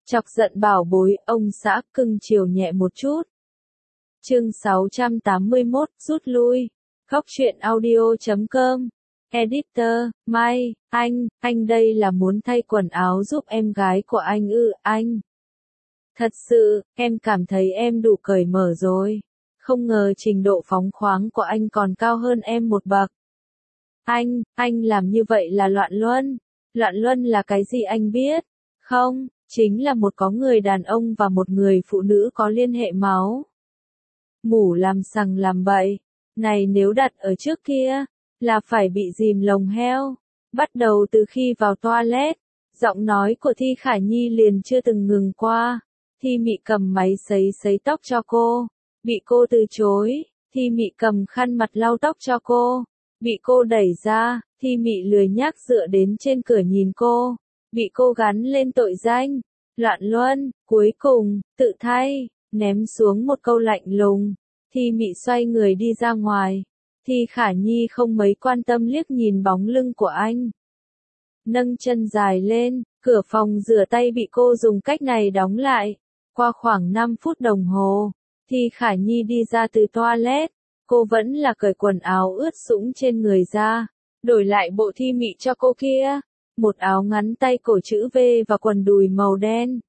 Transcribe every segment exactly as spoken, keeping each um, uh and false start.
Chọc giận bảo bối, ông xã cưng chiều nhẹ một chút. Chương sáu trăm tám mươi mốt, rút lui. Góc truyện audio chấm com. Editor, Mai, anh, anh đây là muốn thay quần áo giúp em gái của anh ư, anh. Thật sự, em cảm thấy em đủ cởi mở rồi. Không ngờ trình độ phóng khoáng của anh còn cao hơn em một bậc. Anh, anh làm như vậy là loạn luân. Loạn luân là cái gì anh biết? Không, chính là một có người đàn ông và một người phụ nữ có liên hệ máu. Mủ làm sằng làm bậy. Này nếu đặt ở trước kia, là phải bị dìm lồng heo. Bắt đầu từ khi vào toilet, giọng nói của Thi Khả Nhi liền chưa từng ngừng qua. Thi Mị cầm máy sấy sấy tóc cho cô. Bị cô từ chối. Thi Mị cầm khăn mặt lau tóc cho cô. Bị cô đẩy ra. Thi Mị lười nhác dựa đến trên cửa nhìn cô. Bị cô gắn lên tội danh. Loạn luân. Cuối cùng, tự thay. Ném xuống một câu lạnh lùng. Thi Mị xoay người đi ra ngoài. Thi Khả Nhi không mấy quan tâm liếc nhìn bóng lưng của anh. Nâng chân dài lên, cửa phòng rửa tay bị cô dùng cách này đóng lại. Qua khoảng năm phút đồng hồ, Thi Khả Nhi đi ra từ toilet. Cô vẫn là cởi quần áo ướt sũng trên người ra, đổi lại bộ Thi Mị cho cô kia. Một áo ngắn tay cổ chữ V và quần đùi màu đen.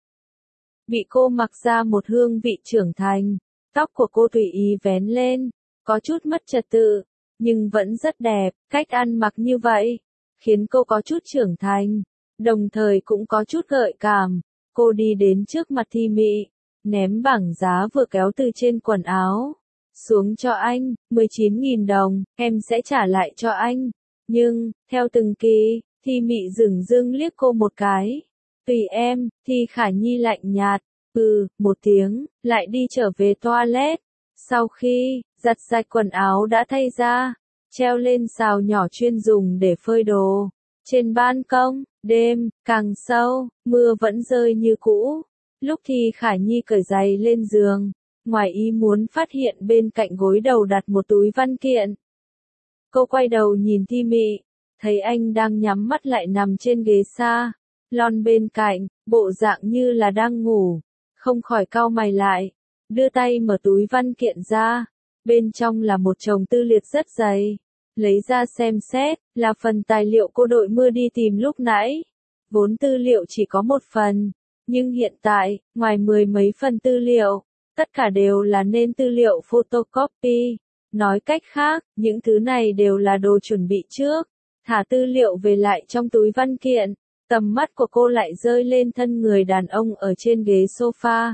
Bị cô mặc ra một hương vị trưởng thành. Tóc của cô tùy ý vén lên, có chút mất trật tự, nhưng vẫn rất đẹp. Cách ăn mặc như vậy, khiến cô có chút trưởng thành, đồng thời cũng có chút gợi cảm. Cô đi đến trước mặt Thi Mị, ném bảng giá vừa kéo từ trên quần áo xuống cho anh, mười chín nghìn đồng, em sẽ trả lại cho anh. Nhưng, theo từng kỳ, Thi Mị dửng dưng liếc cô một cái. Tùy em, Thi Khả Nhi lạnh nhạt. Ừ, một tiếng, lại đi trở về toilet. Sau khi, giặt sạch quần áo đã thay ra, treo lên xào nhỏ chuyên dùng để phơi đồ. Trên ban công, đêm, càng sâu, mưa vẫn rơi như cũ. Lúc Thi Khả Nhi cởi giày lên giường, ngoài ý muốn phát hiện bên cạnh gối đầu đặt một túi văn kiện. Cô quay đầu nhìn Thi Mị, thấy anh đang nhắm mắt lại nằm trên ghế sa lon bên cạnh, bộ dạng như là đang ngủ. Không khỏi cau mày lại, đưa tay mở túi văn kiện ra, bên trong là một chồng tư liệu rất dày, lấy ra xem xét, là phần tài liệu cô đội mưa đi tìm lúc nãy. Vốn tư liệu chỉ có một phần, nhưng hiện tại, ngoài mười mấy phần tư liệu, tất cả đều là nên tư liệu photocopy. Nói cách khác, những thứ này đều là đồ chuẩn bị trước, thả tư liệu về lại trong túi văn kiện. Tầm mắt của cô lại rơi lên thân người đàn ông ở trên ghế sofa.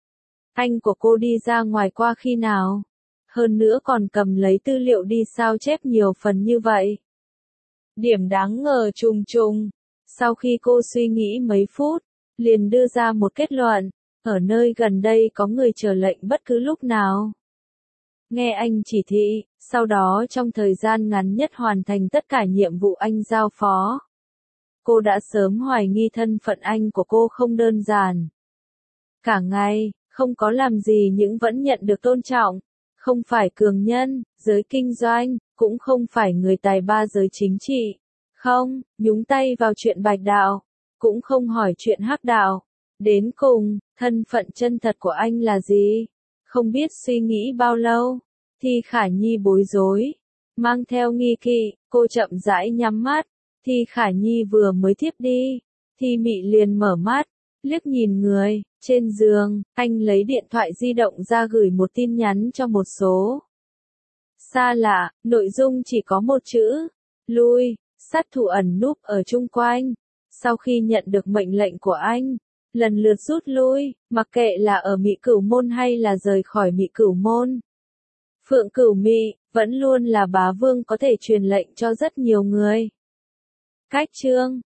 Anh của cô đi ra ngoài qua khi nào? Hơn nữa còn cầm lấy tư liệu đi sao chép nhiều phần như vậy. Điểm đáng ngờ trùng trùng. Sau khi cô suy nghĩ mấy phút, liền đưa ra một kết luận. Ở nơi gần đây có người chờ lệnh bất cứ lúc nào. Nghe anh chỉ thị, sau đó trong thời gian ngắn nhất hoàn thành tất cả nhiệm vụ anh giao phó. Cô đã sớm hoài nghi thân phận anh của cô không đơn giản. Cả ngày, không có làm gì nhưng vẫn nhận được tôn trọng. Không phải cường nhân, giới kinh doanh, cũng không phải người tài ba giới chính trị. Không, nhúng tay vào chuyện bạch đạo, cũng không hỏi chuyện hắc đạo. Đến cùng, thân phận chân thật của anh là gì? Không biết suy nghĩ bao lâu, Thi Khả Nhi bối rối. Mang theo nghi kỵ, cô chậm rãi nhắm mắt. Thi Khả Nhi vừa mới thiếp đi, Thi Mị liền mở mắt, liếc nhìn người, trên giường, anh lấy điện thoại di động ra gửi một tin nhắn cho một số. Xa lạ, nội dung chỉ có một chữ, lui, sát thủ ẩn núp ở chung quanh. Sau khi nhận được mệnh lệnh của anh, lần lượt rút lui, mặc kệ là ở Mị Cửu Môn hay là rời khỏi Mị Cửu Môn. Phượng Cửu Mị, vẫn luôn là bá vương có thể truyền lệnh cho rất nhiều người. Cách chương